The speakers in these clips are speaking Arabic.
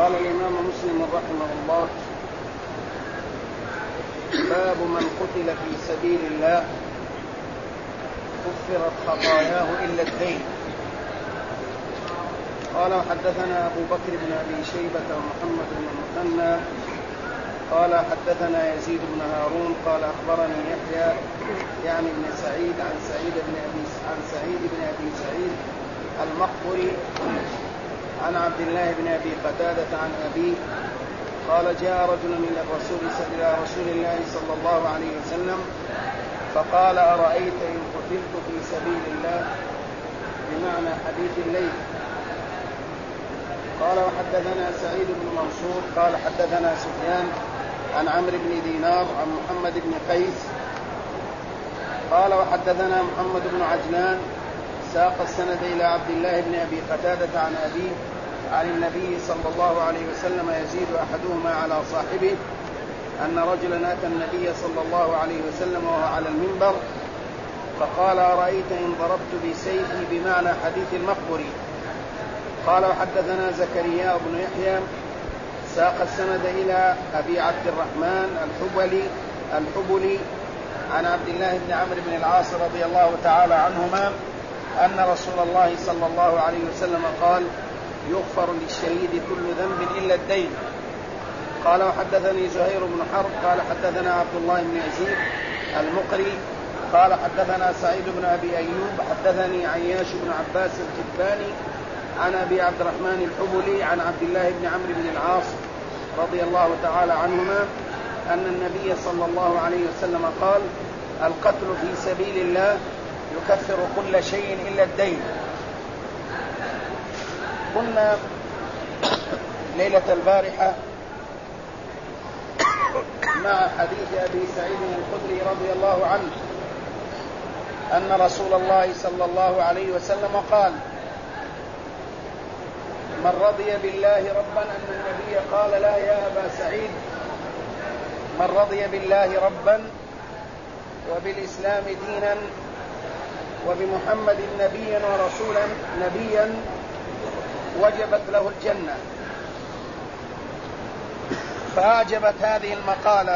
قال الإمام مسلم رحمه الله: باب من قتل في سبيل الله كفرت خطاياه إلا الدين. قال: حدثنا أبو بكر بن أبي شيبة ومحمد بن المثنى قال حدثنا يزيد بن هارون قال أخبرني يحيى يعني بن سعيد عن سعيد بن أبي سعيد المقبري عن عبد الله بن أبي قتادة عن أبيه قال: جاء رجل إلى رسول الله صلى الله عليه وسلم فقال: أرأيت إن قتلت في سبيل الله، بمعنى حديث الليل. قال: وحدثنا سعيد بن منصور قال حدثنا سفيان عن عمرو بن دينار عن محمد بن قيس قال: وحدثنا محمد بن عجلان ساق السند إلى عبد الله بن أبي قتادة عن أبيه عن النبي صلى الله عليه وسلم يزيد أحدهما على صاحبه أن رجلا أتى النبي صلى الله عليه وسلم وهو على المنبر فقال: أرأيت إن ضربت بسيفي، بمعنى حديث المقبري. قال: وحدثنا زكريا بن يحيى ساق السند إلى أبي عبد الرحمن الحبلي عن عبد الله بن عمرو بن العاص رضي الله تعالى عنهما أن رسول الله صلى الله عليه وسلم قال: يغفر للشهيد كل ذنب إلا الدين. قال: وحدثني زهير بن حرب قال حدثنا عبد الله بن يزيد المقري قال حدثنا سعيد بن أبي أيوب حدثني عياش بن عباس الكتباني عن أبي عبد الرحمن الحبلي عن عبد الله بن عمرو بن العاص رضي الله تعالى عنهما أن النبي صلى الله عليه وسلم قال: القتل في سبيل الله يكفر كل شيء إلا الدين. قلنا ليلة البارحة مع حديث أبي سعيد الخدري رضي الله عنه أن رسول الله صلى الله عليه وسلم قال: من رضي بالله ربا، أن النبي قال: لا يا أبا سعيد، من رضي بالله ربا وبالإسلام دينا وبمحمد نبيا ورسولا نبيا وجبت له الجنة. فأعجبت هذه المقالة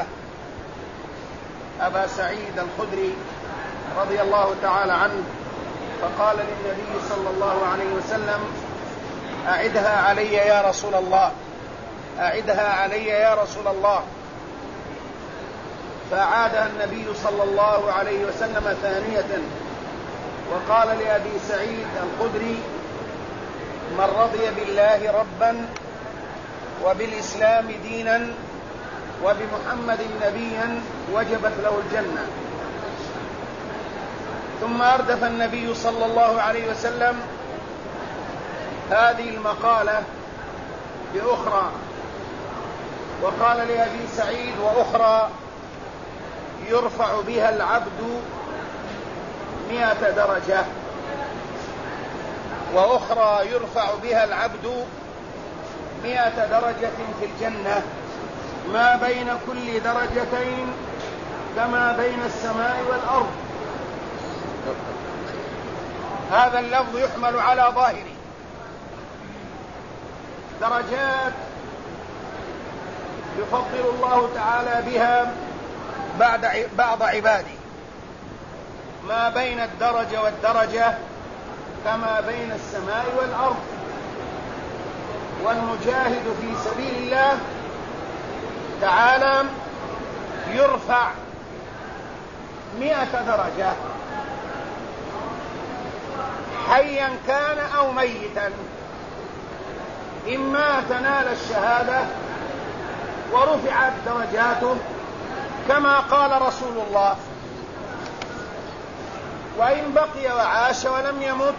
أبا سعيد الخدري رضي الله تعالى عنه، فقال للنبي صلى الله عليه وسلم: أعدها علي يا رسول الله، أعدها علي يا رسول الله. فأعادها النبي صلى الله عليه وسلم ثانية وقال لأبي سعيد الخدري: من رضي بالله ربا وبالإسلام دينا وبمحمد نبيا وجبت له الجنة. ثم أردف النبي صلى الله عليه وسلم هذه المقالة بأخرى وقال لأبي سعيد: وأخرى يرفع بها العبد 100 درجة، وأخرى يرفع بها العبد 100 درجة في الجنة، ما بين كل درجتين كما بين السماء والأرض. هذا اللفظ يحمل على ظاهره، درجات يفضل الله تعالى بها بعض عباده، ما بين الدرجة والدرجة كما بين السماء والأرض. والمجاهد في سبيل الله تعالى يرفع 100 درجة، حيا كان أو ميتا، إما تنال الشهادة ورفعت درجاته كما قال رسول الله، وإن بقي وعاش ولم يمت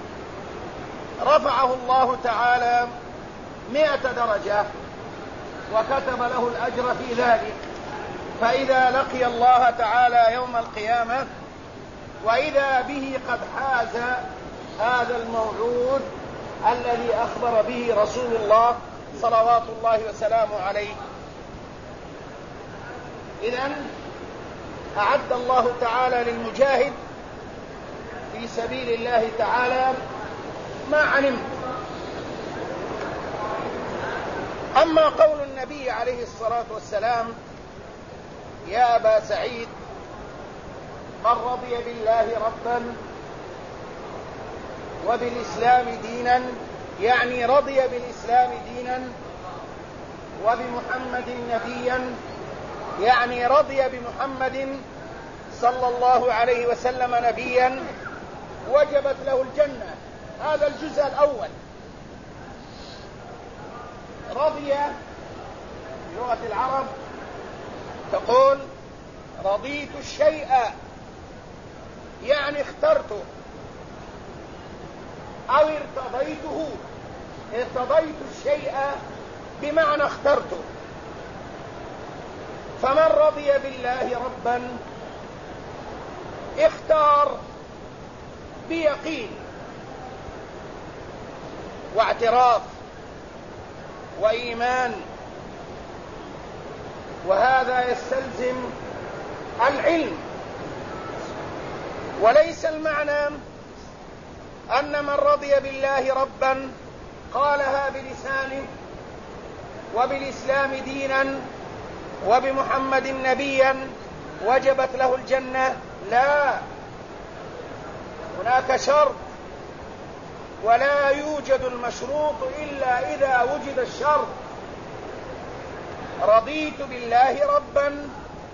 رفعه الله تعالى 100 درجة وكتب له الأجر في ذلك. فإذا لقي الله تعالى يوم القيامة وإذا به قد حاز هذا الموعود الذي أخبر به رسول الله صلوات الله وسلامه عليه. إذن أعد الله تعالى للمجاهد في سبيل الله تعالى ما علمت أما قول النبي عليه الصلاة والسلام: يا أبا سعيد، من رضي بالله ربا وبالإسلام دينا، يعني رضي بالإسلام دينا وبمحمد نبيا، يعني رضي بمحمد صلى الله عليه وسلم نبيا، وجبت له الجنة. هذا الجزء الأول. رضي بلغة العرب تقول: رضيت الشيء، يعني اخترته، أو ارتضيته. ارتضيت الشيء بمعنى اخترته. فمن رضي بالله ربا اختار بيقين واعتراف وإيمان، وهذا يستلزم العلم. وليس المعنى أن من رضي بالله ربا قالها بلسانه وبالإسلام دينا وبمحمد نبيا وجبت له الجنة. لا، هناك شرط، ولا يوجد المشروط إلا إذا وجد الشرط. رضيت بالله ربا،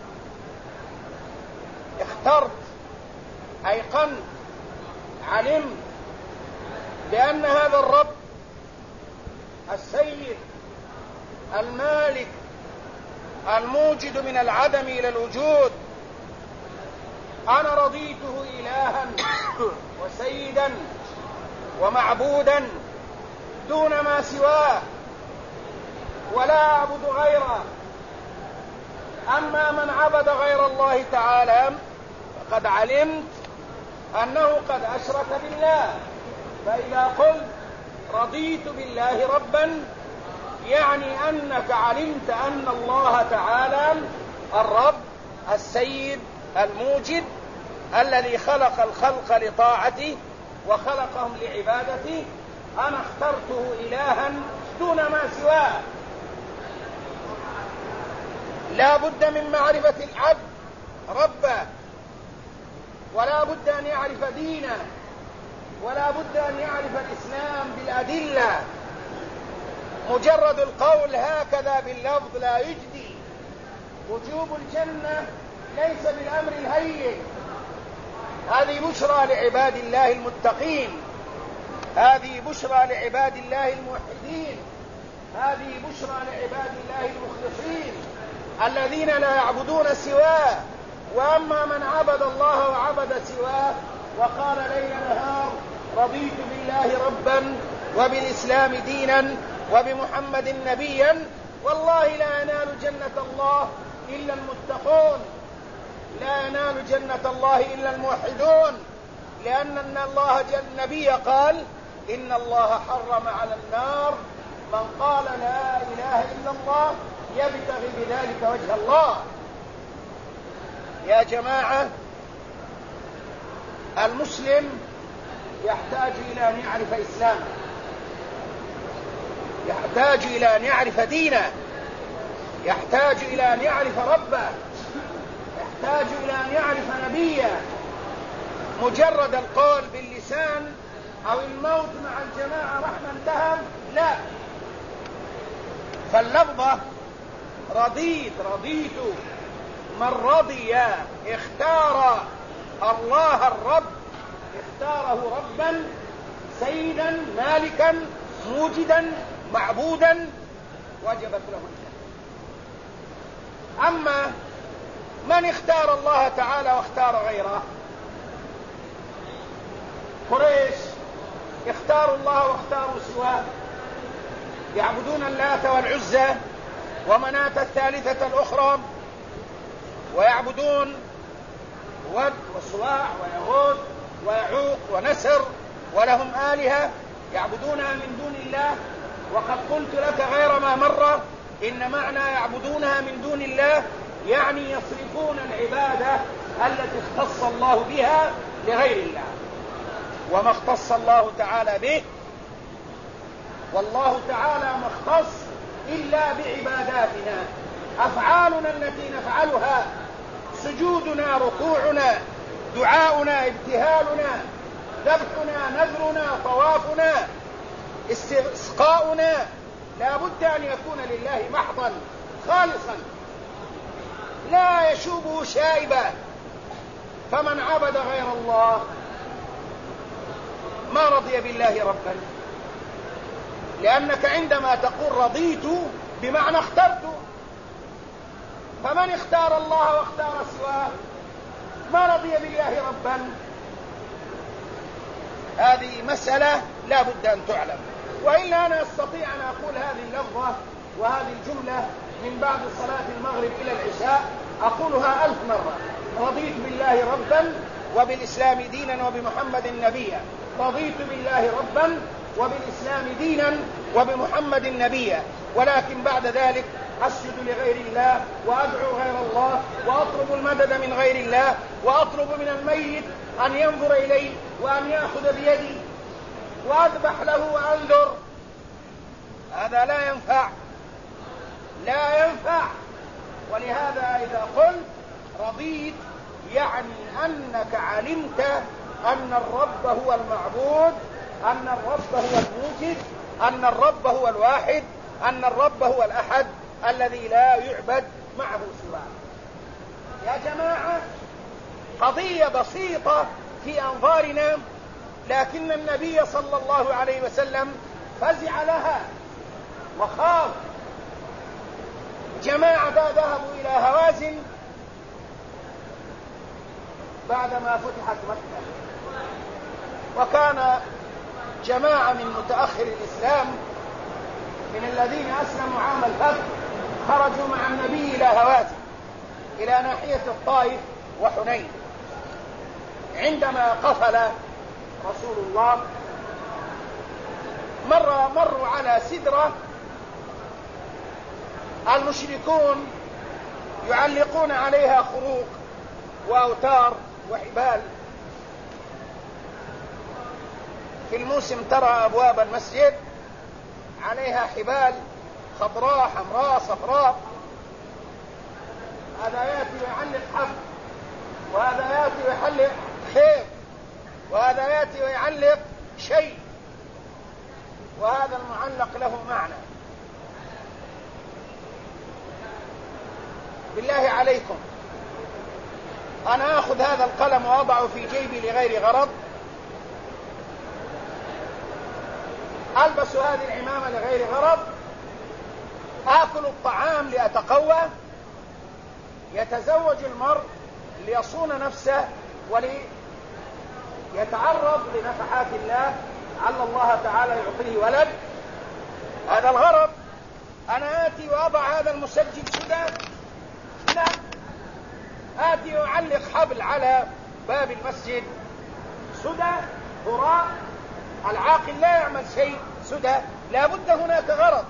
اخترت، أيقنت، علمت بأن هذا الرب السيد المالك الموجد من العدم إلى الوجود، أنا رضيته إلها وسيدا ومعبودا دون ما سواه، ولا أعبد غيره. أما من عبد غير الله تعالى فقد علمت أنه قد أشرك بالله. فإذا قلت رضيت بالله ربا، يعني أنك علمت أن الله تعالى الرب السيد الموجد الذي خلق الخلق لطاعته وخلقهم لعبادته، أنا اخترته إلها دون ما سواه. لا بد من معرفة العبد ربه، ولا بد أن يعرف دينه، ولا بد أن يعرف الإسلام بالأدلة. مجرد القول هكذا باللفظ لا يجدي. وجوب الجنة ليس بالأمر الهين. هذه بشرى لعباد الله المتقين، هذه بشرى لعباد الله الموحدين، هذه بشرى لعباد الله المخلصين الذين لا يعبدون سواه. وأما من عبد الله وعبد سواه وقال ليل نهار رضيت بالله ربا وبالإسلام دينا وبمحمد نبيا، والله لا ينال جنة الله إلا المتقون، لا ينال جنة الله إلا الموحدون، لأن الله النبي قال: إن الله حرم على النار من قال لا إله إلا الله يبتغي بذلك وجه الله. يا جماعة، المسلم يحتاج إلى أن يعرف إسلامه، يحتاج إلى أن يعرف دينه، يحتاج إلى أن يعرف ربه، يحتاج إلى أن يعرف نبيه. مجرد القول باللسان أو الموت مع الجماعة رحمة انتهى، لا. فاللفظة رضيت من رضي اختار الله الرب، اختاره ربا سيدا مالكا موجدا معبودا، وجبت له الجنة. أما من اختار الله تعالى واختار غيره، قريش اختاروا الله واختاروا سواه، يعبدون اللات والعزى ومناة الثالثة الأخرى، ويعبدون ود وسواع ويغوث ويعوق ونسر، ولهم آلهة يعبدونها من دون الله. وقد قلت لك غير ما مرة إن معنى يعبدونها من دون الله يعني يصرفون العبادة التي اختص الله بها لغير الله، وما اختص الله تعالى به، والله تعالى ما اختص إلا بعباداتنا. أفعالنا التي نفعلها، سجودنا، ركوعنا، دعاؤنا، ابتهالنا، ذبحنا، نذرنا، طوافنا، استسقاؤنا، لا بد أن يكون لله محضا خالصا لا يشوبه شائبا. فمن عبد غير الله ما رضي بالله ربا، لأنك عندما تقول رضيت بمعنى اخترت، فمن اختار الله واختار سواه ما رضي بالله ربا. هذه مسألة لا بد أن تعلم، وإلا أنا أستطيع أن أقول هذه اللفظة وهذه الجملة من بعد صلاة المغرب إلى العشاء، أقولها 1000 مرة: رضيت بالله ربا وبالإسلام دينا وبمحمد نبيا. رضيت بالله ربا وبالإسلام دينا وبمحمد نبيا. ولكن بعد ذلك أسجد لغير الله وأدعو غير الله وأطلب المدد من غير الله وأطلب من الميت أن ينظر إلي وأن يأخذ بيدي وأذبح له وأنذر. هذا لا ينفع، لا ينفع. ولهذا إذا قلت رضيت يعني أنك علمت أن الرب هو المعبود، أن الرب هو الموجد، أن الرب هو الواحد، أن الرب هو الأحد الذي لا يعبد معه سواه. يا جماعة، قضية بسيطة في أنظارنا، لكن النبي صلى الله عليه وسلم فزع لها وخاف. جماعة ذهبوا إلى هوازن بعدما فتحت مكة، وكان جماعة من متأخر الإسلام من الذين أسلموا عام الفتح خرجوا مع النبي إلى هوازن إلى ناحية الطائف وحنين. عندما قفل رسول الله مروا على سدرة المشركون يعلقون عليها خروق وأوتار وحبال. في الموسم ترى أبواب المسجد عليها حبال خضراء حمراء صفراء، هذا يأتي ويعلق حبل، وهذا يأتي ويعلق خيط، وهذا يأتي ويعلق شيء، وهذا المعلق له معنى. بالله عليكم، أنا أخذ هذا القلم وأضعه في جيبي لغير غرض، ألبس هذه العمامة لغير غرض، آكل الطعام لأتقوى، يتزوج المرء ليصون نفسه وليتعرض لنفحات الله، لعل الله تعالى يعطيه ولد. هذا الغرض. أنا آتي وأضع هذا المسجل سدى؟ لا. آتي وأعلق حبل على باب المسجد سدى؟ هراء؟ العاقل لا يعمل شيء سدى، لا بد هناك غرض.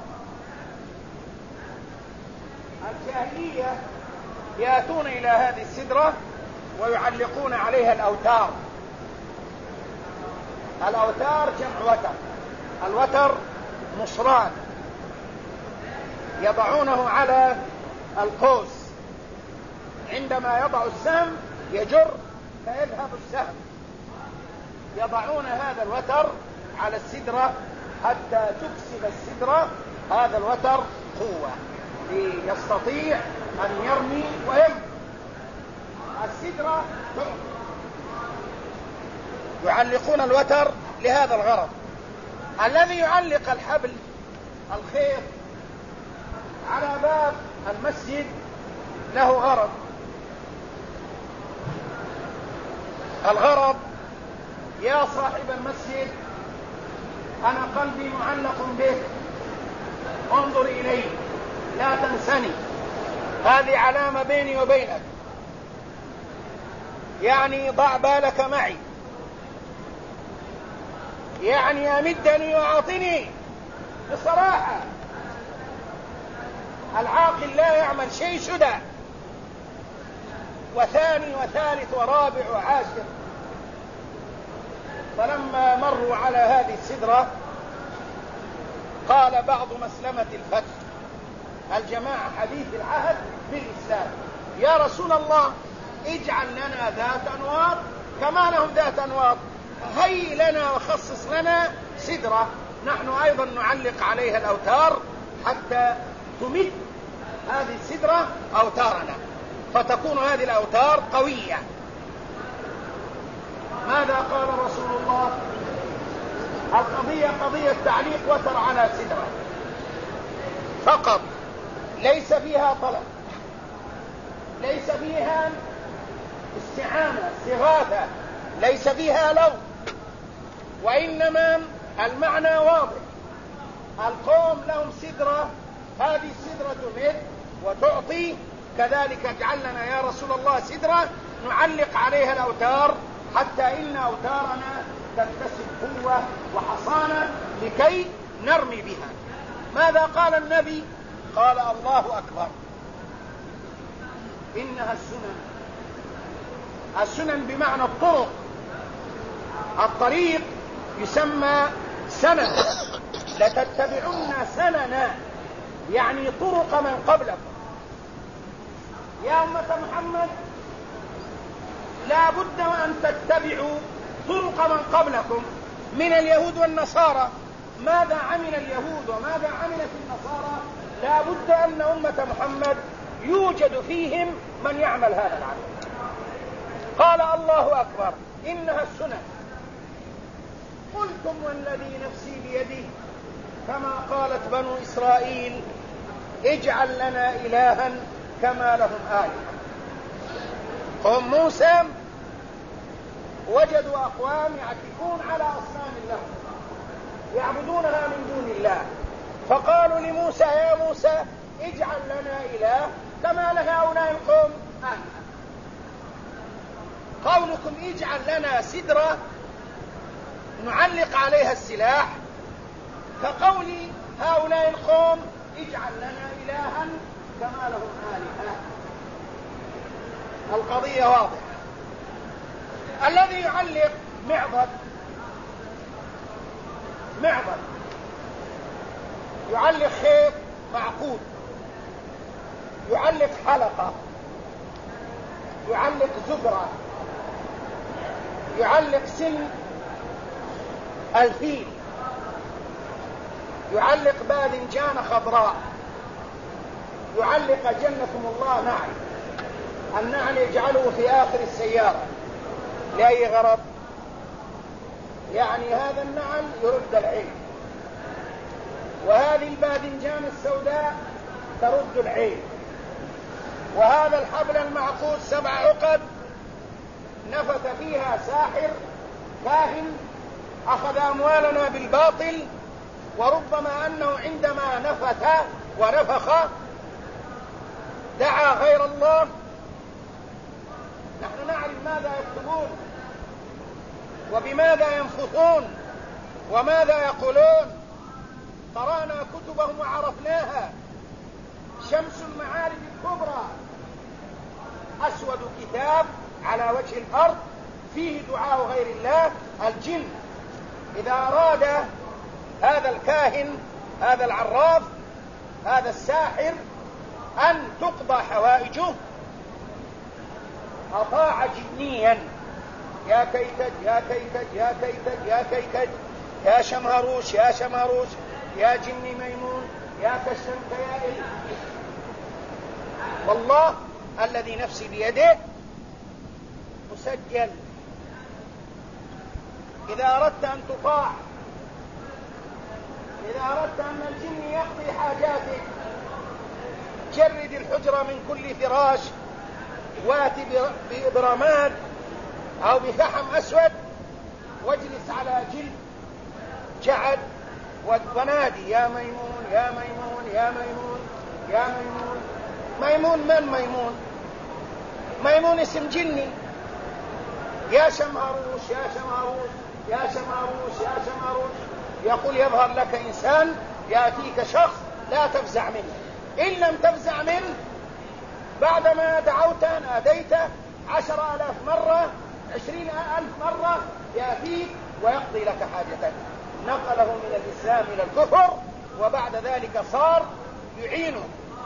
الجاهلية يأتون إلى هذه السدرة ويعلقون عليها الأوتار. الأوتار جمع وتر، الوتر نصران، يضعونه على القوس، عندما يضع السهم يجر فيذهب السهم. يضعون هذا الوتر على السدرة حتى تكسب السدرة هذا الوتر قوة ليستطيع أن يرمي ويرمي. السدرة يعلقون الوتر لهذا الغرض. الذي يعلق الحبل الخيط على باب المسجد له غرض. الغرض: يا صاحب المسجد، أنا قلبي معلق بك، انظر إلي، لا تنسني، هذه علامة بيني وبينك، يعني ضع بالك معي، يعني أمدني وأعطني. بصراحة العاقل لا يعمل شيء سدى. وثاني وثالث ورابع وعاشر. فلما مروا على هذه السدرة قال بعض مسلمة الفتح: الجماعة حديث العهد بالإسلام. يا رسول الله اجعل لنا ذات أنواط كما لهم ذات أنواط، هي لنا وخصص لنا سدرة نحن أيضا نعلق عليها الأوتار حتى تمد هذه السدرة أوتارنا، فتكون هذه الأوتار قوية. ماذا قال رسول الله؟ القضية قضية تعليق وتر على سدرة فقط، ليس فيها طلب، ليس فيها استعانة استغاثة، ليس فيها لو، وإنما المعنى واضح. القوم لهم سدرة، هذه السدرة تمد وتعطي، كذلك اجعل لنا يا رسول الله سدرة نعلق عليها الأوتار حتى إن أوتارنا تكتسب قوة وحصانة لكي نرمي بها. ماذا قال النبي؟ قال الله أكبر. إنها السنن، السنن بمعنى الطرق، الطريق يسمى سنن، لتتبعن سننا يعني طرق من قبلكم. يا أمة محمد لا بد وأن تتبعوا طرق من قبلكم من اليهود والنصارى. ماذا عمل اليهود وماذا عملت النصارى؟ لا بد أن أمة محمد يوجد فيهم من يعمل هذا العمل. قال الله أكبر إنها السنن. قلتم والذي نفسي بيده كما قالت بنو إسرائيل اجعل لنا إلها كما لهم آلهة. قوم موسى وجدوا أقوام يعكفون على أصنام لهم يعبدونها من دون الله، فقالوا لموسى يا موسى اجعل لنا إله كما لهؤلاء القوم آلهة. قولكم اجعل لنا سدرة نعلق عليها السلاح كقول هؤلاء القوم اجعل لنا إلها كما لهم آلهة. القضية واضحة. الذي يعلق معبد يعلق خيط معقود، يعلق حلقة، يعلق زبرة، يعلق سن الفيل، يعلق باذنجان خضراء، يعلق جنكم الله نعل. النعل يجعله في آخر السيارة لأي غرض؟ يعني هذا النعل يرد العين، وهذه الباذنجان السوداء ترد العين، وهذا الحبل المعقود 7 عقد نفث فيها ساحر كاهن أخذ أموالنا بالباطل، وربما أنه عندما نفث ونفخ دعا غير الله. نحن نعرف ماذا يكتبون وبماذا ينفثون وماذا يقولون، قرأنا كتبهم وعرفناها. شمس المعارف الكبرى أسود كتاب على وجه الأرض فيه دعاء غير الله. الجن إذا أراد هذا الكاهن هذا العراف هذا الساحر أن تقضى حوائجه أطاع جنيا يا كيكد يا كيكد يا كيكد يا كيكد يا شمهروش يا شمهروش يا جني ميمون يا كشمك يا إل. والله الذي نفسي بيده مسجل. إذا أردت أن تطاع، إذا أردت أن الجن يقضي حاجاتك، جرد الحجرة من كل فراش، واتي برماد أو بفحم أسود واجلس على جلد جعد ونادي يا ميمون يا ميمون يا ميمون يا ميمون. ميمون من ميمون؟ ميمون اسم جني. يا شمهروش يا شمهروش يا شمهروش يا شمهروش. يقول يظهر لك إنسان يأتيك شخص لا تفزع منه، إن لم تفزع منه بعدما دعوت ناديته 10,000 مرة 20,000 مرة يأتيك ويقضي لك حاجتك. نقله من الإسلام إلى الكفر، وبعد ذلك صار يعينه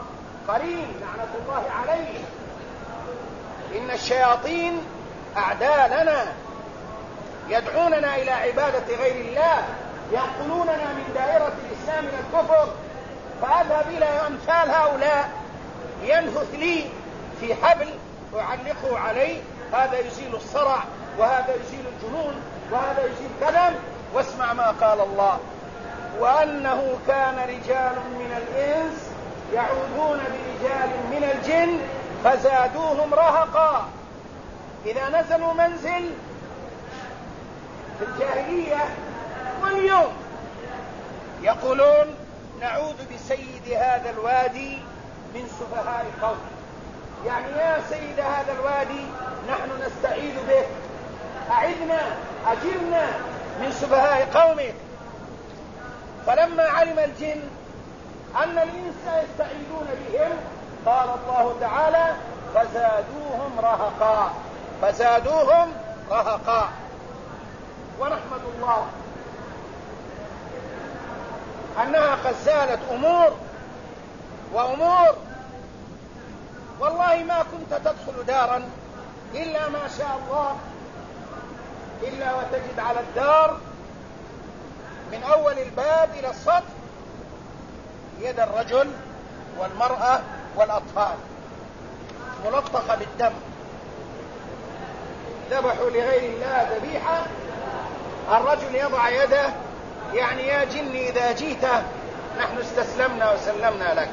قرين لعنة الله عليه. إن الشياطين أعداء لنا، يدعوننا إلى عبادة غير الله، ينقلوننا من دائرة الإسلام إلى الكفر. فأذهب إلى أمثال هؤلاء ينفث لي في حبل أعلقه عليه، هذا يزيل الصرع، وهذا يزيل الجنون، وهذا يزيل كذا، واسمع ما قال الله: وأنه كان رجال من الإنس يعوذون برجال من الجن فزادوهم رهقا. إذا نزلوا منزل في الجاهلية واليوم يقولون: نعوذ بسيد هذا الوادي من سفهاء قوم، يعني يا سيد هذا الوادي نحن نستعيذ به، أعذنا أجرنا من سفهاء قومك. فلما علم الجن أن الإنس يستعيذون بهم قال الله تعالى: فزادوهم رهقا، فزادوهم رهقا. ونحمد الله أنها قد زالت أمور وأمور. والله ما كنت تدخل دارا إلا ما شاء الله إلا وتجد على الدار من أول الباب إلى السطح يد الرجل والمرأة والأطفال ملطخة بالدم، ذبحوا لغير الله ذبيحة. الرجل يضع يده يعني: يا جني إذا جيت نحن استسلمنا وسلمنا لك.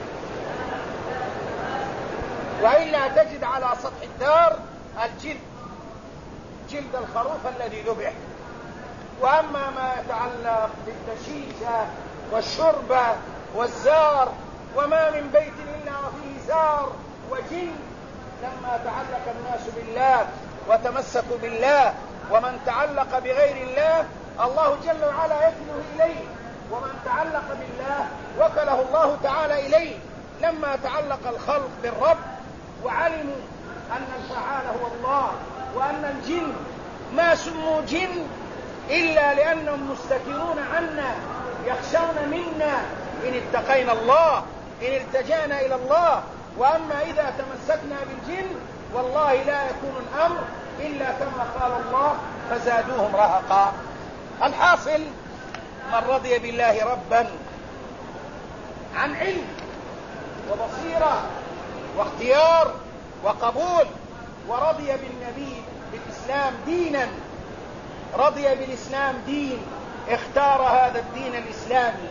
وإلا تجد على سطح الدار الجلد، جلد الخروف الذي ذبح. وأما ما يتعلق بالدشيشة والشربة والزار، وما من بيت إلا وفيه زار وجن. لما تعلق الناس بالله وتمسكوا بالله، ومن تعلق بغير الله الله جل وعلا يكله إليه، ومن تعلق بالله وكله الله تعالى إليه. لما تعلق الخلق بالرب وعلموا أن الفعال هو الله، وأن الجن ما سموا جن إلا لأنهم مستترون عنا، يخشون منا إن اتقينا الله، إن التجأنا إلى الله. وأما إذا تمسكنا بالجن والله لا يكون الأمر إلا كما قال الله: فزادوهم رهقا. الحاصل: من رضي بالله ربا عن علم وبصيرة واختيار وقبول، ورضي بالنبي بالإسلام دينا، رضي بالإسلام دين، اختار هذا الدين الإسلامي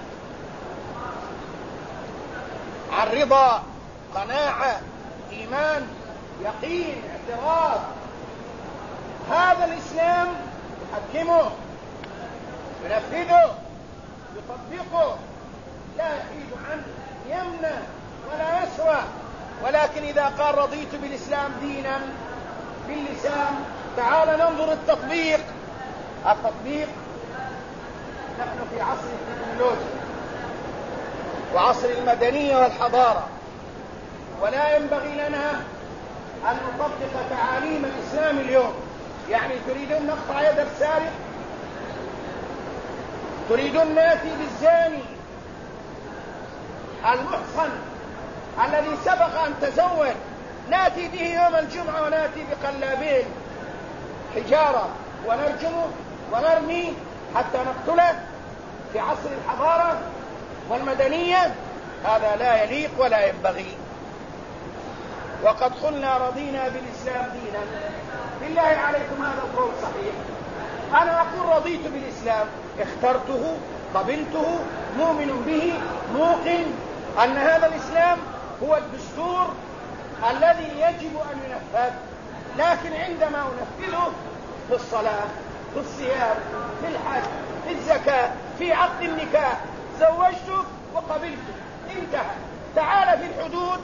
عن رضا، قناعة، إيمان، يقين، اعتراف. هذا الإسلام يحكمه، ينفذه، يطبقه، لا يحيد عنه، يمنع ولا يسوى. ولكن إذا قال: رضيت بالإسلام دينا باللسان، تعال ننظر التطبيق. نحن في عصر التكنولوجيا وعصر المدنية والحضارة، ولا ينبغي لنا أن نطبق تعاليم الإسلام اليوم. يعني تريدون نقطع يد السارق؟ تريدون ناتي بالزاني المحصن الذي سبق أن تزوج ناتي به يوم الجمعة وناتي بقلابين حجارة ونرجمه ونرمي حتى نقتله في عصر الحضارة والمدنية؟ هذا لا يليق ولا ينبغي. وقد قلنا: رضينا بالإسلام دينا. بالله عليكم هذا القول صحيح؟ أنا أقول: رضيت بالإسلام، اخترته، قبلته، مؤمن به، موقن أن هذا الإسلام هو الدستور الذي يجب أن ينفذ. لكن عندما أنفذه في الصلاة، في الصيام، في الحج، في الزكاة، في عقد النكاح، زوجتك وقبلتك، انتهى. تعال في الحدود،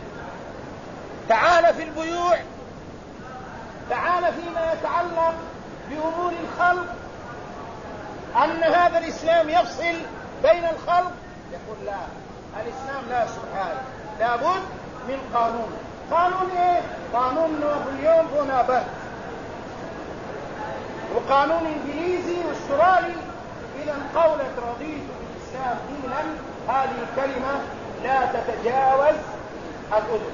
تعال في البيوع، تعال فيما يتعلق بأمور الخلق، أن هذا الإسلام يفصل بين الخلق. يقول: لا، الإسلام لا سبحانه، لابد من قانون. قانون إيه؟ قانون نابليون بونابرت، وقانون إنجليزي واسترالي. إذا قولة رضيت بالإسلام دينا هذه الكلمة لا تتجاوز الأذن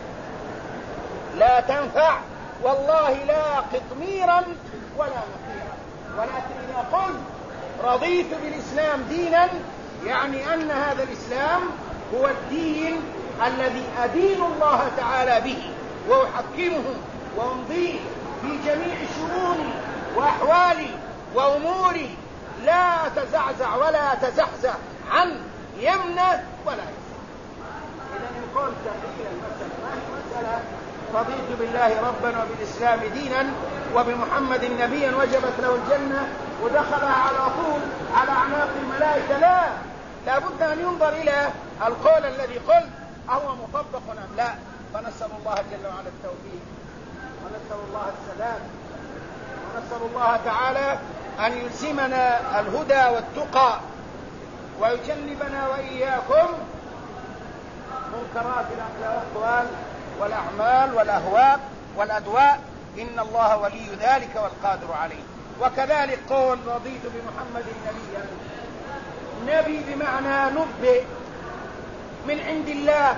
لا تنفع والله لا قطميرا ولا نقيرا. ولكن إذا قلت رضيت بالإسلام دينا يعني أن هذا الإسلام هو الدين الذي أدين الله تعالى به وأحكمه وأمضيه في جميع شؤوني وأحوالي وأموري، لا أتزعزع ولا أتزحزح عن يمنة ولا يسار. إذا إن قلت تحليل المسألة ما هي مسألة رضيت بالله ربا وبالإسلام دينا وبمحمد نبيا وجبت له الجنة ودخلها على طول على أعناق الملائكة، لا بد أن ينظر إلى القول الذي قلت أهو مطبق أم لا. فنسأل الله جل وعلا التوفيق ونسأل الله السلام ونسأل الله تعالى أن يلزمنا الهدى والتقى ويجنبنا وإياكم منكرات الأقوال والأعمال والأهواء والأدواء، إن الله ولي ذلك والقادر عليه. وكذلك قول رضيت بمحمد نبيا، نبي بمعنى نبئ من عند الله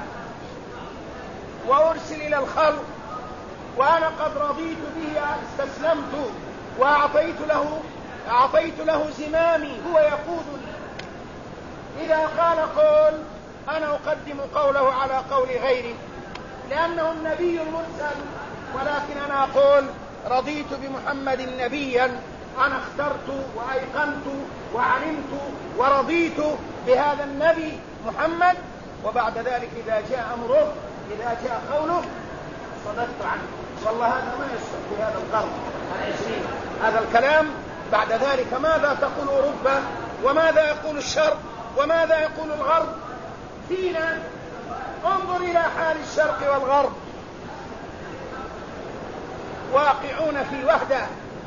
وأرسل إلى الخلق، وأنا قد رضيت به استسلمت وأعطيت له زمامي هو يقودني. إذا قال قول أنا أقدم قوله على قول غيري لأنه النبي المرسل، ولكن أنا أقول رضيت بمحمد نبيا، أنا اخترت وأيقنت وعلمت ورضيت بهذا النبي محمد، وبعد ذلك إذا جاء أمره إذا جاء قوله صدقت عنه. والله هذا ما يصدق في هذا القرن العشرين هذا الكلام. بعد ذلك ماذا تقول أوروبا وماذا يقول الشرق وماذا يقول الغرب فينا؟ انظر إلى حال الشرق والغرب، واقعون في وحدة،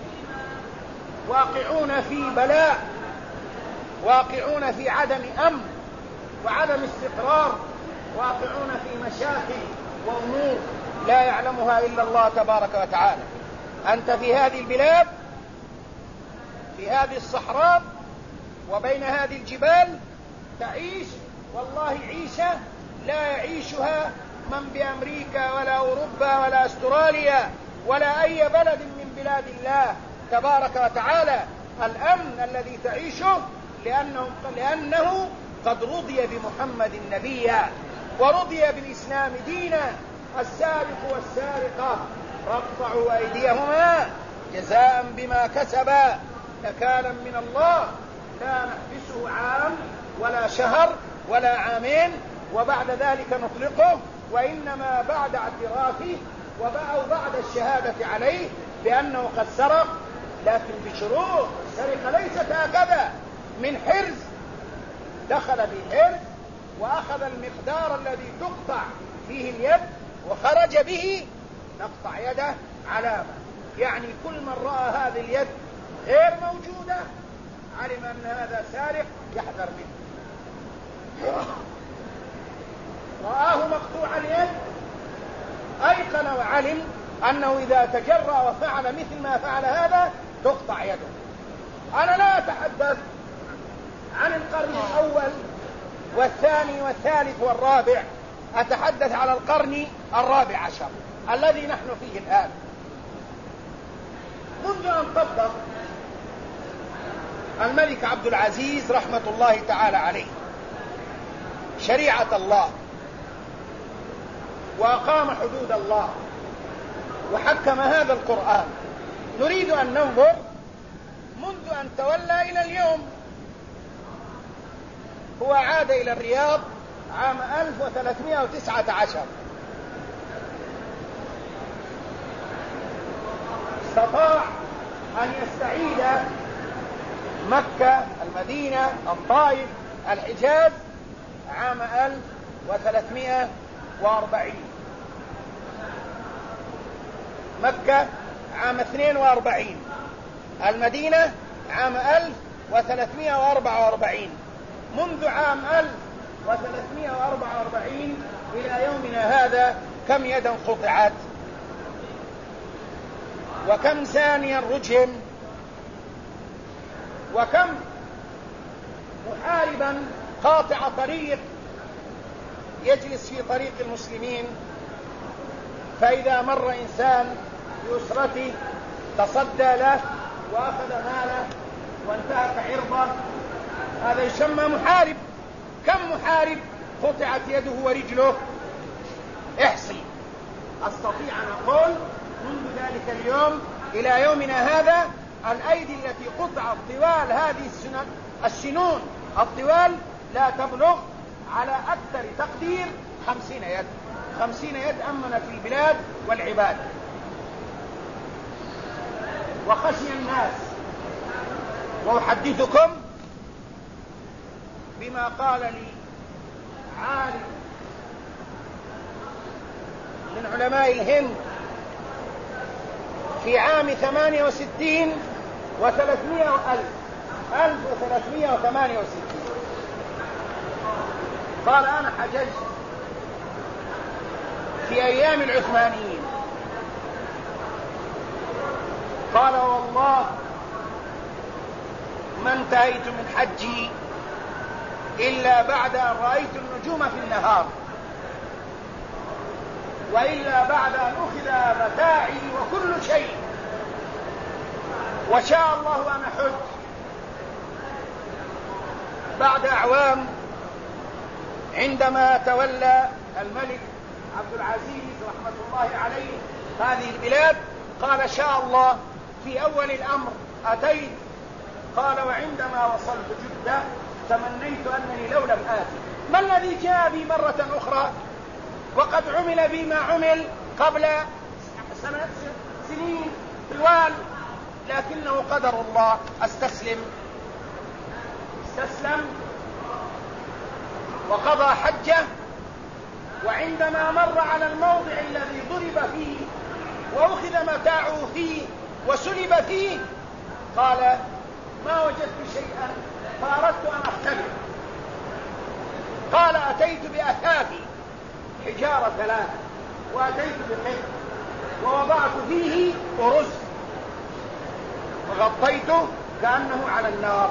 واقعون في بلاء، واقعون في عدم أمن وعدم استقرار، واقعون في مشاكل وأمور لا يعلمها إلا الله تبارك وتعالى. أنت في هذه البلاد في هذه الصحراء وبين هذه الجبال تعيش والله عيشة لا يعيشها من بأمريكا ولا أوروبا ولا أستراليا ولا أي بلد من بلاد الله تبارك وتعالى. الأمن الذي تعيشه لأنه قد رضي بمحمد نبيا ورضي بالإسلام دينا. السارق والسارقة فاقطعوا أيديهما جزاء بما كسبا نكالا من الله، لا نحبسه عام ولا شهر ولا عامين وبعد ذلك نطلقه، وإنما بعد اعترافه أو بعد الشهادة عليه بأنه قد سرق، لكن بشروط. السرقة ليست هكذا من حرز، دخل بحرز وأخذ المقدار الذي تقطع فيه اليد وخرج به، نقطع يده علامة، يعني كل من رأى هذه اليد غير موجودة علم أن هذا سارق يحذر منه. رآه مقطوع اليد أيقن وعلم أنه إذا تجرأ وفعل مثل ما فعل هذا تقطع يده. أنا لا أتحدث عن القرن الأول والثاني والثالث والرابع، أتحدث على القرن الرابع عشر الذي نحن فيه الآن. منذ أن طبق الملك عبد العزيز رحمة الله تعالى عليه شريعة الله وأقام حدود الله وحكم هذا القرآن، نريد أن ننظر منذ أن تولى إلى اليوم. هو عاد إلى الرياض عام 1319، استطاع أن يستعيد مكة، المدينة، الطائف، الحجاز عام 1340، مكة عام 42، المدينة عام 1344. منذ عام 1344 إلى يومنا هذا كم يدا قطعت وكم ثانيا رجم وكم محاربا قاطع طريق يجلس في طريق المسلمين، فإذا مر إنسان بأسرته تصدى له وأخذ ماله وانتهك عرضه، هذا يسمى محارب. كم محارب قطعت يده ورجله؟ احصي. أستطيع أن أقول منذ ذلك اليوم إلى يومنا هذا الأيدي التي قطعت طوال هذه السنون الطوال لا تبلغ على أكثر تقدير 50 يد. 50 يد أمنت البلاد والعباد. وخشي الناس. وأحدثكم بما قال لي عالم من علماء الهند في عام 68 1368. قال أنا حججت في أيام العثمانيين. قال والله ما انتهيت من حجي إلا بعد أن رأيت النجوم في النهار، وإلا بعد أن أخذ متاعي وكل شيء، وشاء الله أن أحج. بعد أعوام عندما تولى الملك عبد العزيز رحمة الله عليه هذه البلاد قال شاء الله في أول الأمر أتيت. قال وعندما وصلت جدة تمنيت أنني لو لم آتي. ما الذي جاء بي مرة أخرى وقد عمل بي ما عمل قبل سنين طوال؟ لكنه قدر الله. استسلم وقضى حجه. وعندما مر على الموضع الذي ضرب فيه وأخذ متاعه فيه وسلب فيه قال ما وجدت شيئا فأردت أن أختبر. قال أتيت بأثافي حجارة 3 وأتيت بقدر ووضعت فيه أرز وغطيته كأنه على النار.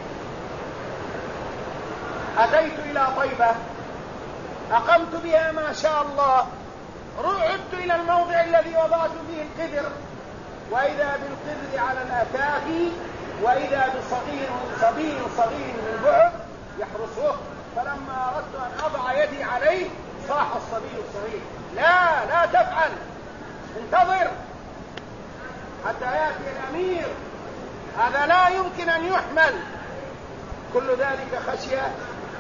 أتيت إلى طيبة أقمت بها ما شاء الله. عدت إلى الموضع الذي وضعت فيه القدر وإذا بالقدر على الأكاف وإذا بصبي صغير من بعد يحرسه. فلما أردت أن أضع يدي عليه صاح الصبي الصغير لا تفعل، انتظر حتى يأتي الأمير، هذا لا يمكن أن يحمل. كل ذلك خشية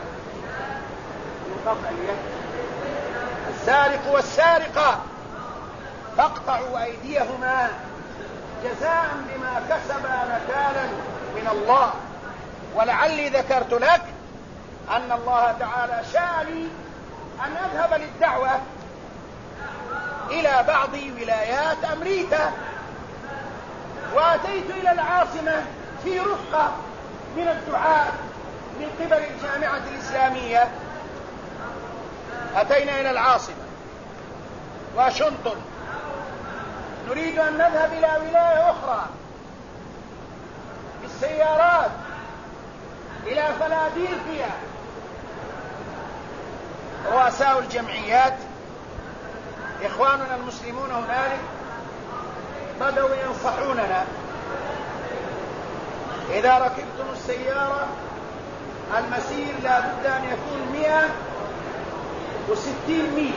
من قطع اليد. السارق والسارقة فاقطعوا أيديهما جزاء بما كسبا نكالا من الله. ولعلي ذكرت لك أن الله تعالى شاء لي أن أذهب للدعوة إلى بعض ولايات أمريكا، وأتيت إلى العاصمة في رفقة من الدعاة من قبل الجامعة الإسلامية. أتينا إلى العاصمة واشنطن، نريد أن نذهب إلى ولاية أخرى بالسيارات إلى فلادلفيا. رؤساء الجمعيات إخواننا المسلمون هنالك بدأوا ينصحوننا إذا ركبتم السيارة المسير لا بد أن يكون 160 ميل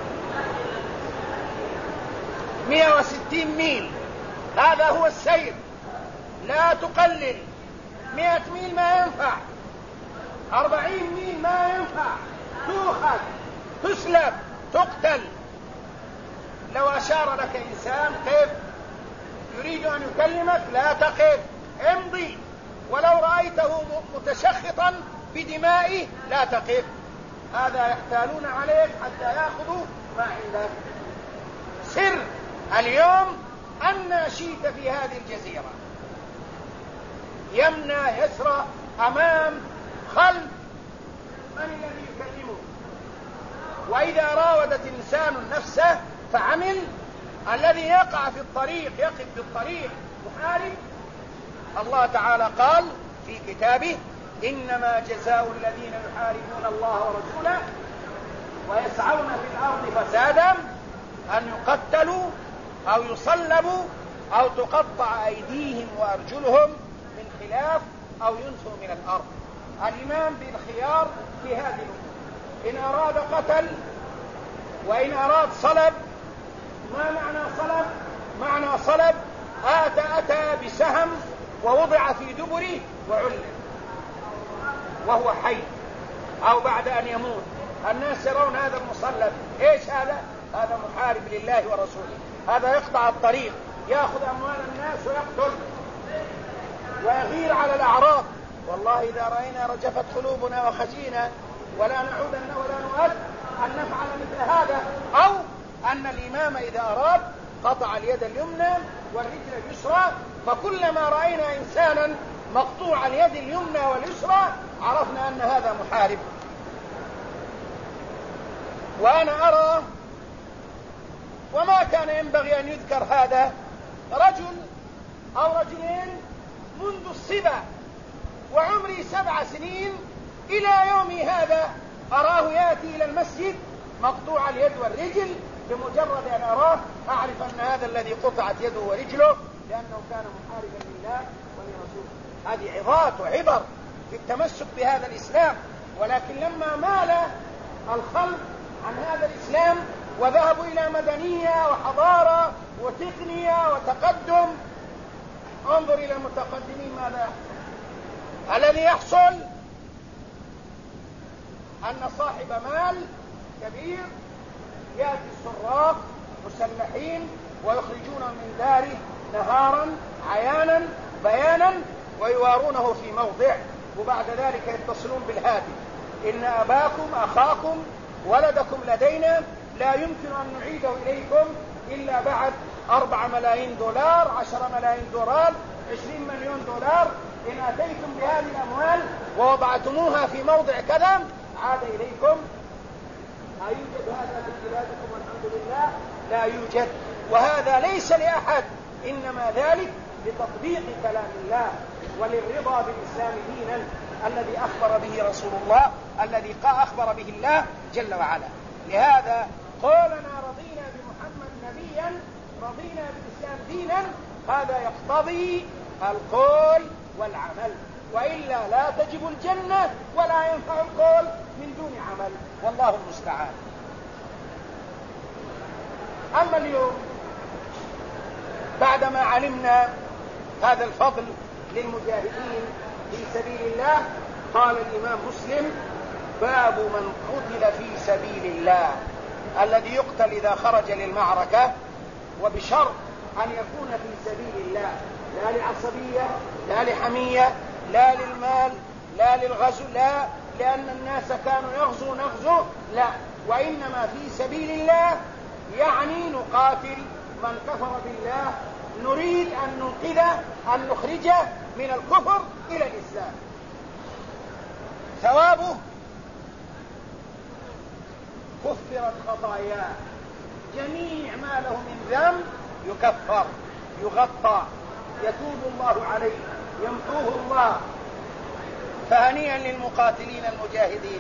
160 ميل، هذا هو السير، لا تقلل. 100 ميل ما ينفع، 40 ميل ما ينفع، تؤخذ تسلب تقتل. لو أشار لك إنسان قف، يريد أن يكلمك لا تقف، امضي. ولو رأيته متشخطا بدمائه لا تقف. هذا يحتالون عليك حتى يأخذوا ما عندك. سر اليوم أن شئت في هذه الجزيرة، يمنى يسرى أمام خلف، من الذي يكلمه؟ وإذا راودت إنسان نفسه فعمل، الذي يقع في الطريق يقف في الطريق محارب. الله تعالى قال في كتابه إنما جزاء الذين يحاربون الله ورسوله ويسعون في الأرض فسادا أن يقتلوا أو يصلبوا أو تقطع أيديهم وأرجلهم من خلاف أو ينفوا من الأرض. الإمام بالخيار في هذه الأمور، إن أراد قتل وإن أراد صلب. ما معنى صلب؟ معنى صلب أتى بسهم ووضع في دبره وعلم وهو حي أو بعد أن يموت. الناس يرون هذا المصلب، إيش هذا؟ هذا محارب لله ورسوله، هذا يقطع الطريق، يأخذ أموال الناس ويقتل ويغير على الأعراض. والله إذا رأينا رجفت قلوبنا وخشينا ولا نعودن ولا نؤد أن نفعل مثل هذا، أو أن الإمام إذا أراد قطع اليد اليمنى والرجل اليسرى. فكلما رأينا إنسانا مقطوع اليد اليمنى واليسرى عرفنا أن هذا محارب. وأنا أرى وما كان ينبغي أن يذكر هذا رجل أو رجلين منذ الصبا وعمري 7 سنين إلى يومي هذا أراه يأتي إلى المسجد مقطوع اليد والرجل. بمجرد أن أراه أعرف أن هذا الذي قطعت يده ورجله لأنه كان محاربا لله ولرسوله. هذه عظات وعبر في التمسك بهذا الإسلام. ولكن لما مال الخلق عن هذا الإسلام وذهبوا إلى مدنية وحضارة وتقنية وتقدم، انظر إلى المتقدمين ماذا يحصل. الذي يحصل أن صاحب مال كبير يأتي السراق مسلحين ويخرجون من داره نهارا عيانا بيانا ويوارونه في موضع، وبعد ذلك يتصلون بالهاتف: إن أباكم أخاكم ولدكم لدينا لا يمكن أن نعيده إليكم إلا بعد 4 ملايين دولار، 10 ملايين دولار، 20 مليون دولار. إن أتيتم بهذه الأموال ووضعتموها في موضع كذا عاد إليكم. أيوجد هذا في بلادكم؟ والحمد لله لا يوجد. وهذا ليس لأحد، إنما ذلك لتطبيق كلام الله وللرضا بالإسلام دينا الذي أخبر به رسول الله، الذي أخبر به الله جل وعلا. لهذا قولنا رضينا بمحمد نبيا رضينا بالإسلام دينا، هذا يقتضي القول والعمل، وإلا لا تجب الجنة ولا ينفع القول من دون عمل، والله المستعان. أما اليوم بعدما علمنا هذا الفضل للمجاهدين في سبيل الله، قال الإمام مسلم: باب من قتل في سبيل الله، الذي يقتل إذا خرج للمعركة، وبشرط أن يكون في سبيل الله، لا لعصبية لا لحمية لا للمال لا للغزو، لا لأن الناس كانوا نغزو، لا، وإنما في سبيل الله، يعني نقاتل من كفر بالله، نريد أن ننقذه، أن نخرجه من الكفر إلى الإسلام. ثوابه كفرت خطاياه، جميع ما له من ذنب يكفر يغطى، يتوب الله عليه، يمحوه الله. فهنيئا للمقاتلين المجاهدين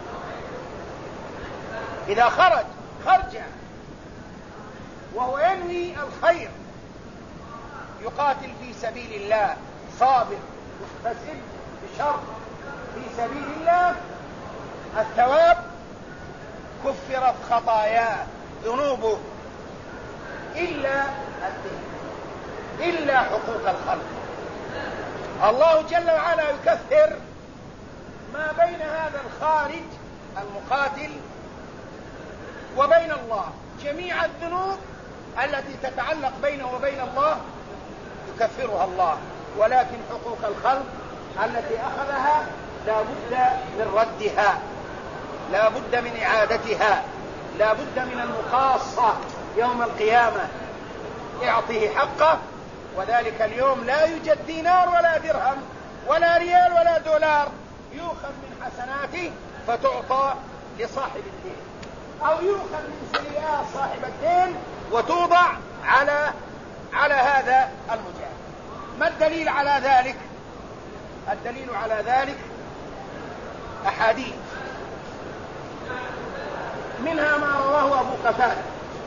إذا خرج وهو ينوي الخير، يقاتل في سبيل الله صابر مستسلم بشرط في سبيل الله، الثواب كفرت خطاياه ذنوبه إلا الدين، إلا حقوق الخلق. الله جل وعلا يكفر ما بين هذا الخارج المقاتل وبين الله، جميع الذنوب التي تتعلق بينه وبين الله يكفرها الله، ولكن حقوق الخلق التي أخذها لا بد من ردها، لا بد من إعادتها، لا بد من المقاصة يوم القيامة. اعطه حقه، وذلك اليوم لا يوجد دينار ولا درهم ولا ريال ولا دولار يؤخذ من حسناته فتعطى لصاحب الدين، أو يؤخذ من سيئات صاحب الدين وتوضع على هذا المجاهد. ما الدليل على ذلك؟ الدليل على ذلك أحاديث منها ما رواه أبو قتادة،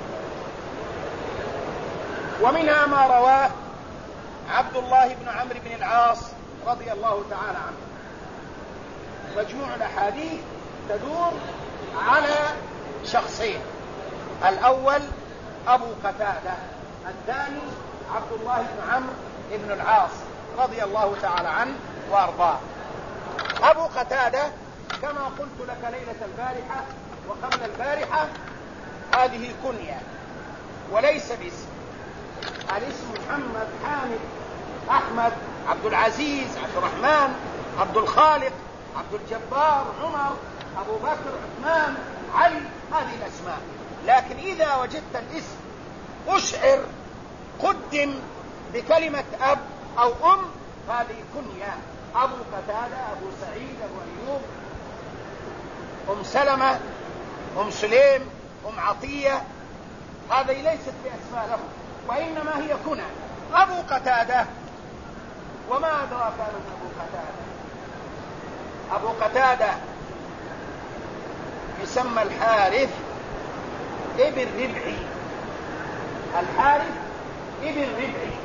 ومنها ما رواه عبد الله بن عمرو بن العاص رضي الله تعالى عنه. مجموع الأحاديث تدور على شخصين: الأول أبو قتادة، الثاني عبد الله بن عمرو بن العاص رضي الله تعالى عنه وأرضاه. أبو قتادة كما قلت لك ليلة البارحة وقبل البارحة هذه كنية وليس باسم. الاسم محمد، حامد، أحمد، عبد العزيز، عبد الرحمن، عبد الخالق، عبد الجبار، عمر، أبو بكر، عثمان، علي، هذه الأسماء. لكن إذا وجدت الاسم أشعر قدم بكلمة أب أو أم، هذه كنية: أبو قتادة، أبو سعيد، أبو أيوب، أم سلمة، أم سليم، أم عطية، هذه ليست بأسماء لهم وإنما هي كنى. أبو قتادة، وما أدراك من أبو قتادة؟ أبو قتادة يسمى الحارث ابن ربعي. الحارث ابن ربعي،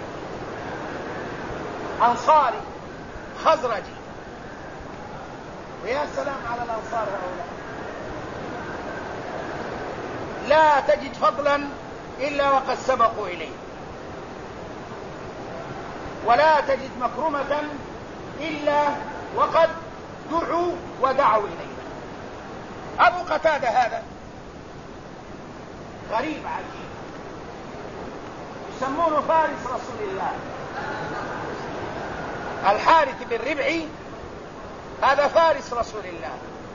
أنصاري خزرجي. ويا سلام على الأنصار هؤلاء، لا تجد فضلا إلا وقد سبقوا إليه، ولا تجد مكرمة إلا وقد دعوا ودعوا إليه. أبو قتادة هذا غريب عجيب، يسمونه فارس رسول الله. الحارث بن ربعي هذا فارس رسول الله.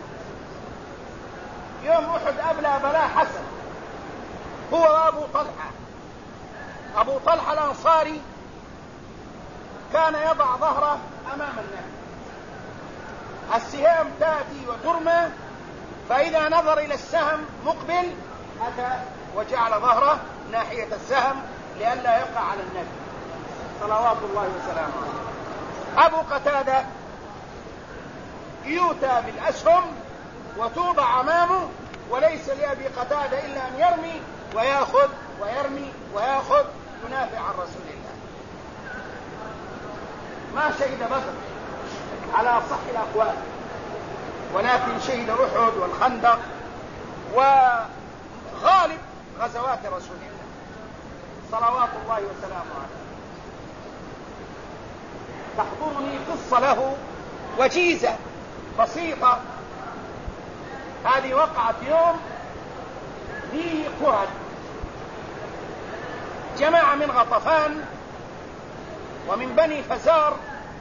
يوم أحد أبلى بلاء حسن هو وأبو طلحة. أبو طلحة الأنصاري كان يضع ظهره أمام النبي، السهام تأتي وترمى، فإذا نظر إلى السهم مقبل أتى وجعل ظهره ناحية السهم لئلا يقع على النبي صلوات الله وسلامه عليه. أبو قتادة يؤتى بالأسهم وتوضع أمامه، وليس لأبي قتادة إلا أن يرمي ويأخذ ويرمي ويأخذ، ينافع عن رسول الله. ما شهد بدر على صح الأقوال، ولكن شهد أحد والخندق وغالب غزوات رسول الله صلوات الله وسلامه عليه. تحضرني قصة له وجيزة بسيطة. هذه وقعت يوم في قرد، جماعة من غطفان ومن بني فزارة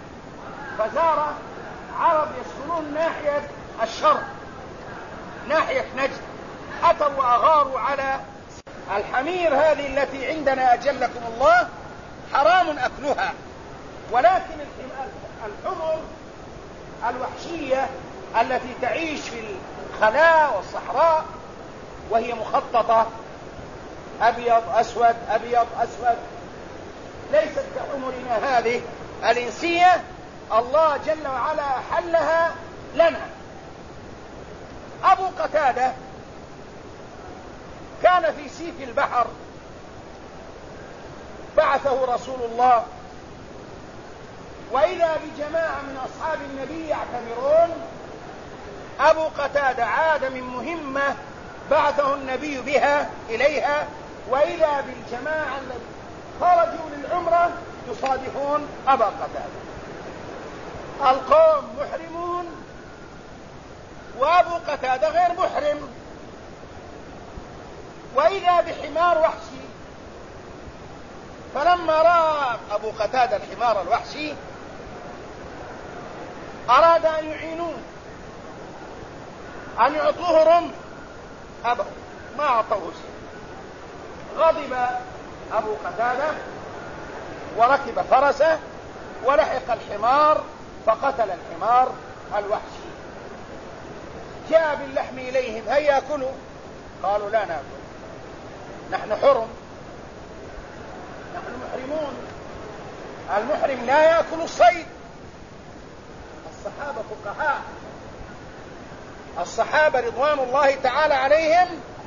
عرب يسكنون ناحية الشرق ناحية نجد، أتوا وأغاروا على الحمير هذه التي عندنا أجلكم الله حرام أكلها، ولكن الحمر الوحشية التي تعيش في الخلاء والصحراء وهي مخططة أبيض أسود أبيض أسود، ليست كحمرنا هذه الإنسية، الله جل وعلا أحلها لنا. أبو قتادة كان في سيف البحر، بعثه رسول الله، وإذا بجماعة من أصحاب النبي يعتمرون. أبو قتادة عاد من مهمة بعثه النبي بها إليها، وإذا بالجماعة الذين خرجوا للعمرة يصادفون أبا قتادة. القوم محرمون وأبو قتادة غير محرم، وإذا بحمار وحشي. فلما رأى أبو قتادة الحمار الوحشي أراد أن يعينوه، أن يعطوه رمح، أبوا، ما أعطوه شيء. غضب أبو قتادة وركب فرسه ولحق الحمار فقتل الحمار الوحشي. جاء باللحم إليهم: هيا كلوا. قالوا: لا نأكل، نحن حرم، نحن محرمون، المحرم لا يأكل الصيد. الصحابة فقهاء الصحابة رضوان الله تعالى عليهم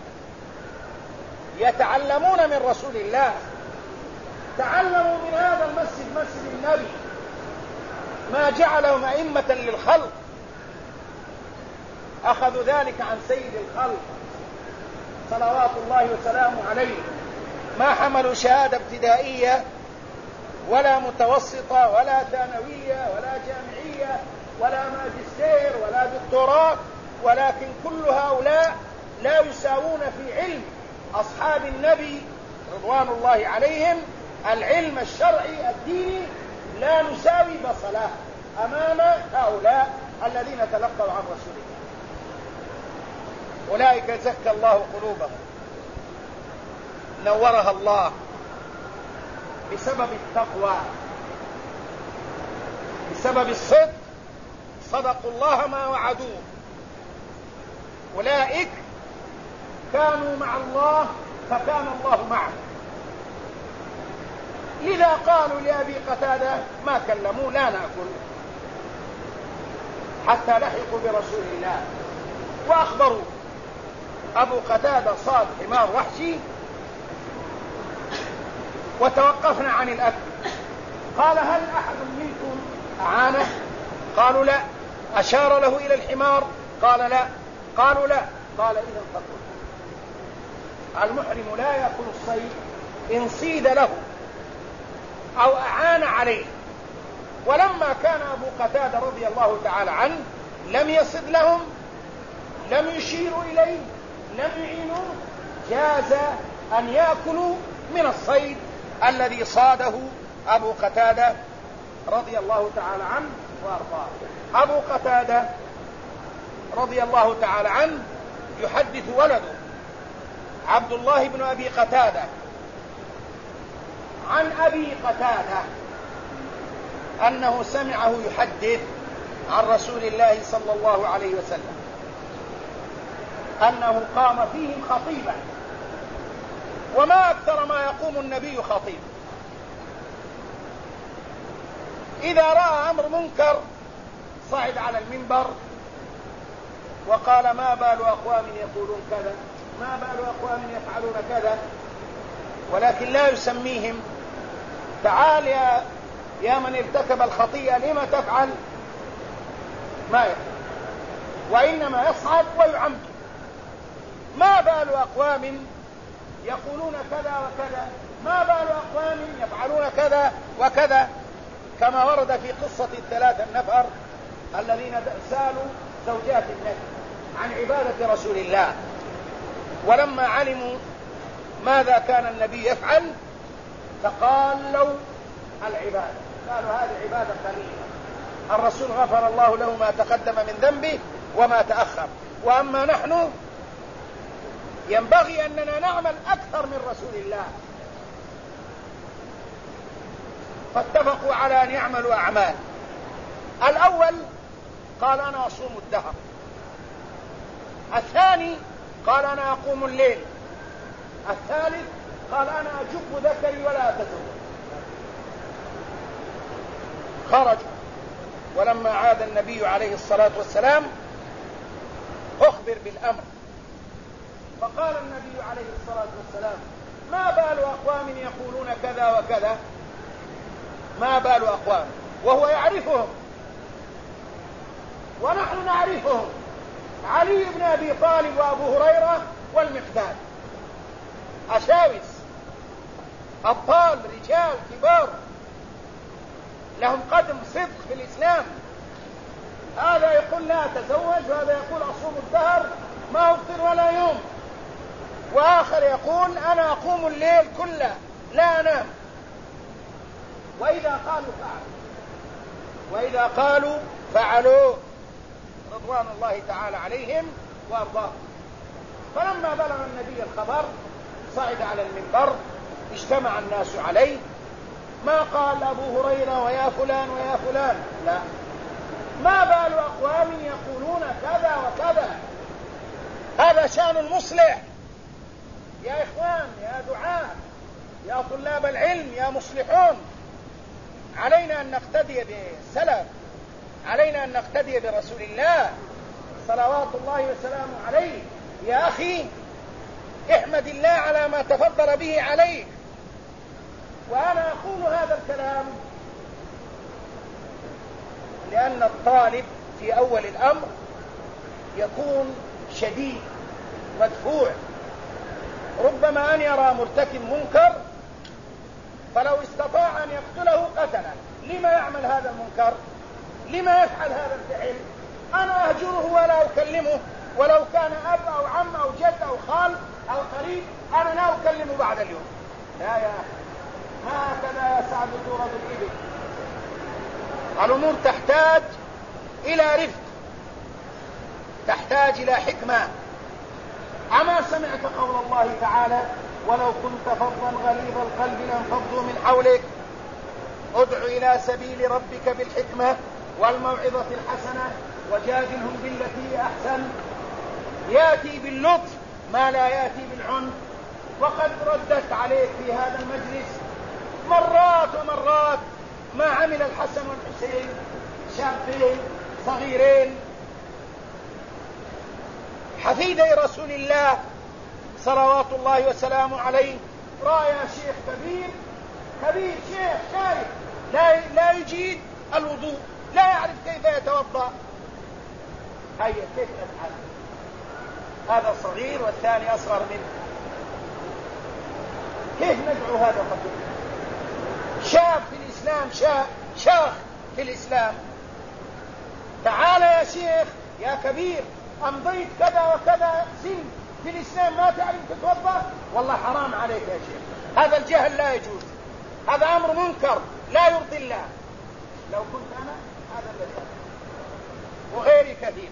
يتعلمون من رسول الله، تعلموا من هذا المسجد، مسجد النبي، ما جعلهم أئمة للخلق، أخذوا ذلك عن سيد الخلق صلوات الله وسلامه عليه. ما حملوا شهادة ابتدائية ولا متوسطة ولا ثانوية ولا جامعية ولا ماجستير ولا دكتوراه، ولكن كل هؤلاء لا يساوون في علم أصحاب النبي رضوان الله عليهم. العلم الشرعي الديني لا نساوي بصلة أمام هؤلاء الذين تلقوا عن رسول الله. أولئك زكى الله قلوبهم، نورها الله بسبب التقوى، بسبب الصدق، صدقوا الله ما وعدوه. أولئك كانوا مع الله فكان الله معهم. لذا قالوا لأبي قتادة ما كلموا لا نأكل حتى لحقوا برسول الله، وأخبروا أبو قتادة صاد حمار وحشي وتوقفنا عن الأكل. قال هل أحد منكم أعانه؟ قالوا لا. أشار له إلى الحمار؟ قال لا. قالوا لا. قال إذا فكل. المحرم لا يأكل الصيد إن صيد له أو أعان عليه. ولما كان أبو قتادة رضي الله تعالى عنه لم يصد لهم، لم يشيروا إليه، لم يعينوا، جاز أن يأكلوا من الصيد الذي صاده أبو قتادة رضي الله تعالى عنه وأرضاه. أبو قتادة رضي الله تعالى عنه يحدث ولده عبد الله بن أبي قتادة عن أبي قتادة أنه سمعه يحدث عن رسول الله صلى الله عليه وسلم أنه قام فيهم خطيبا، وما أكثر ما يقوم النبي خطيب. إذا رأى أمر منكر صعد على المنبر وقال ما بال أقوام يقولون كذا، ما بال أقوام يفعلون كذا، ولكن لا يسميهم تعال يا من ارتكب الخطيئة لما تفعل، ما يفعل، وإنما يصعد ويعمد. ما بال أقوام يقولون كذا وكذا، ما بال أقوام يفعلون كذا وكذا، كما ورد في قصة الثلاثة النفر الذين سالوا زوجات النبي عن عبادة رسول الله، ولما علموا ماذا كان النبي يفعل تقالوا العبادة، قالوا هذه عبادة قليلة، الرسول غفر الله له ما تقدم من ذنبه وما تأخر، وأما نحن ينبغي أننا نعمل أكثر من رسول الله. فاتفقوا على أن يعملوا أعمال. الأول قال أنا أصوم الدهر، الثاني قال أنا أقوم الليل، الثالث قال أنا أجب ذكري ولا أتزوج. خرجوا، ولما عاد النبي عليه الصلاة والسلام أخبر بالأمر، فقال النبي عليه الصلاة والسلام ما بال أقوام يقولون كذا وكذا، ما بال أقوام، وهو يعرفهم ونحن نعرفهم، علي بن أبي طالب وأبو هريرة والمقداد، أشاوس أبطال رجال كبار لهم قدم صدق في الإسلام. هذا يقول لا أتزوج، وهذا يقول أصوم الدهر ما أفطر ولا يوم، وآخر يقول أنا أقوم الليل كله لا أنام. وإذا قالوا فعلوا، وإذا قالوا فعلوا رضوان الله تعالى عليهم وأرضاهم. فلما بلغ النبي الخبر صعد على المنبر، اجتمع الناس عليه، ما قال أبو هريرة ويا فلان ويا فلان، لا، ما بال أقوام يقولون كذا وكذا. هذا شأن المصلح يا إخوان، يا دعاة، يا طلاب العلم، يا مصلحون. علينا أن نقتدي بالسلف، علينا أن نقتدي برسول الله صلوات الله وسلامه عليه: يا أخي احمد الله على ما تفضل به عليك. وأنا أقول هذا الكلام لأن الطالب في أول الأمر يكون شديد مدفوع، ربما أن يرى مرتكب منكر فلو استطاع أن يقتله قتله. لما يعمل هذا المنكر؟ لما يفعل هذا الفعل؟ أنا أهجره ولا أكلمه، ولو كان أب أو عم أو جد أو خال أو قريب أنا لا أكلمه بعد اليوم. لا يا أخي، هكذا يسعد تورد الإبل. الأمور تحتاج إلى رفق، تحتاج إلى حكمة. أما سمعت قول الله تعالى: ولو كنت فظا غليظ القلب لانفضوا من حولك. ادع إلى سبيل ربك بالحكمة والموعظة الحسنة وجادلهم بالتي هي أحسن. يأتي باللطف ما لا يأتي بالعنف. وقد ردت عليك في هذا المجلس مرات ومرات ما عمل الحسن والحسين، شابين صغيرين حفيدي رسول الله صلوات الله وسلامه عليه. رأى شيخ كبير شيخ شايف لا يجيد الوضوء، لا يعرف كيف يتوضأ. هيا كيف أفعل؟ هذا صغير والثاني أصغر منه، كيف ندعو هذا الرجل؟ شاب في الإسلام، شاخ في الإسلام. تعال يا شيخ يا كبير، أمضيت كذا وكذا سن في الإسلام ما تعرف تتوضأ؟ والله حرام عليك يا شيخ، هذا الجهل لا يجوز، هذا أمر منكر لا يرضي الله. لو كنت أنا هذا الذي أفعل، وغيري كثير.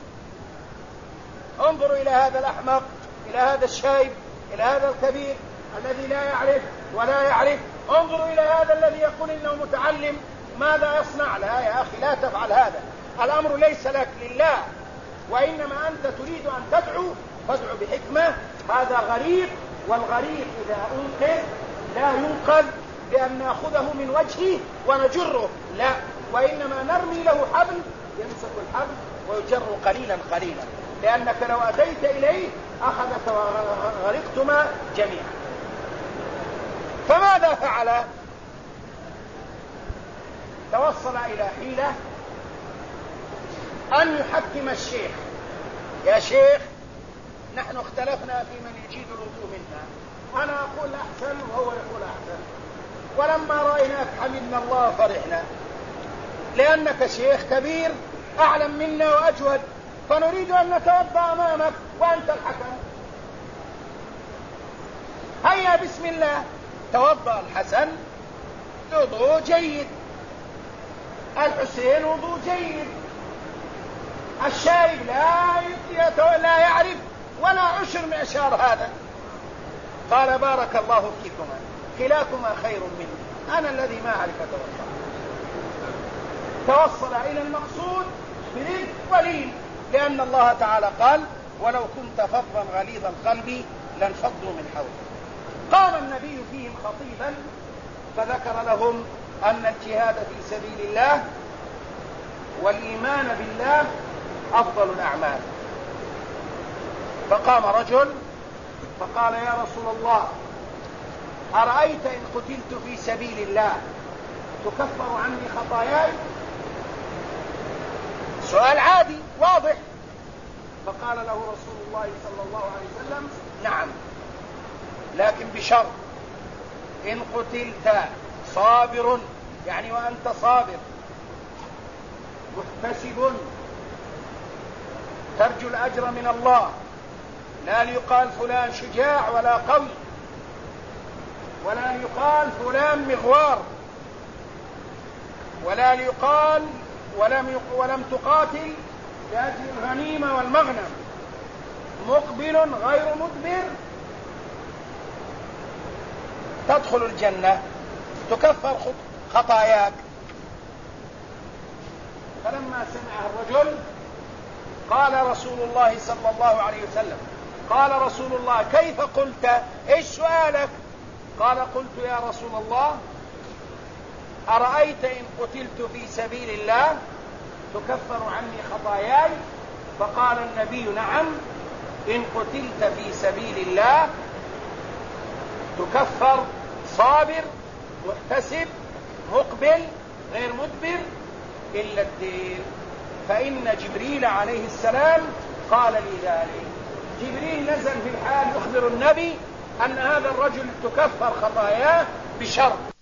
انظروا إلى هذا الأحمق، إلى هذا الشايب، إلى هذا الكبير الذي لا يعرف ولا يعرف. انظروا إلى هذا الذي يقول إنه متعلم، ماذا يصنع؟ لا يا أخي، لا تفعل هذا. الأمر ليس لك لله، وإنما أنت تريد أن تدعو فادعو بحكمة. هذا غريق، والغريق إذا أنقذ لا ينقذ بأن نأخذه من وجهه ونجره، لا، وإنما نرمي له حبل يمسك الحبل ويجر قليلا قليلا، لأنك لو أتيت إليه أخذك وغرقتما جميعا. فماذا فعل؟ توصل إلى حيلة أن يحكم الشيخ: يا شيخ نحن اختلفنا في من يجيد الوضوء منا، أنا أقول أحسن وهو يقول أحسن، ولما رأيناك حمدنا الله فرحنا، لأنك شيخ كبير أعلم منا وأجود، فنريد أن نتوضأ أمامك وأنت الحكم. هيا بسم الله. توضأ الحسن وضوء جيد، الحسين وضوء جيد، الشايب لا يعرف ولا عشر معشار هذا. قال: بارك الله فيكما، كلاكما خير مني، أنا الذي ما أعرف أتوضأ. توصل إلى المقصود برفق ولين، لأن الله تعالى قال: ولو كنت فظا غليظ القلب لانفضوا من حولك. قام النبي فيهم خطيبا فذكر لهم أن الجهاد في سبيل الله والإيمان بالله أفضل الأعمال. فقام رجل فقال: يا رسول الله، أرأيت إن قتلت في سبيل الله تكفر عني خطاياي؟ سؤال عادي واضح. فقال له رسول الله صلى الله عليه وسلم: نعم، لكن بشرط إن قتلت صابر، يعني وأنت صابر محتسب ترجو الأجر من الله، لا ليقال فلان شجاع ولا قوي، ولا ليقال فلان مغوار، ولا ليقال ولم تقاتل لأجل الغنيمة والمغنم، مقبل غير مدبر، تدخل الجنة، تكفر خطاياك. فلما سمع الرجل قال رسول الله صلى الله عليه وسلم: قال رسول الله: كيف قلت؟ ايش سؤالك؟ قال: قلت يا رسول الله، أرأيت إن قتلت في سبيل الله تكفر عني خطاياي؟ فقال النبي نعم، إن قتلت في سبيل الله تكفر صابر محتسب مقبل غير مدبر إلا الدين. فإن جبريل عليه السلام قال لي ذلك. جبريل نزل في الحال يخبر النبي أن هذا الرجل تكفر خطاياه بشرط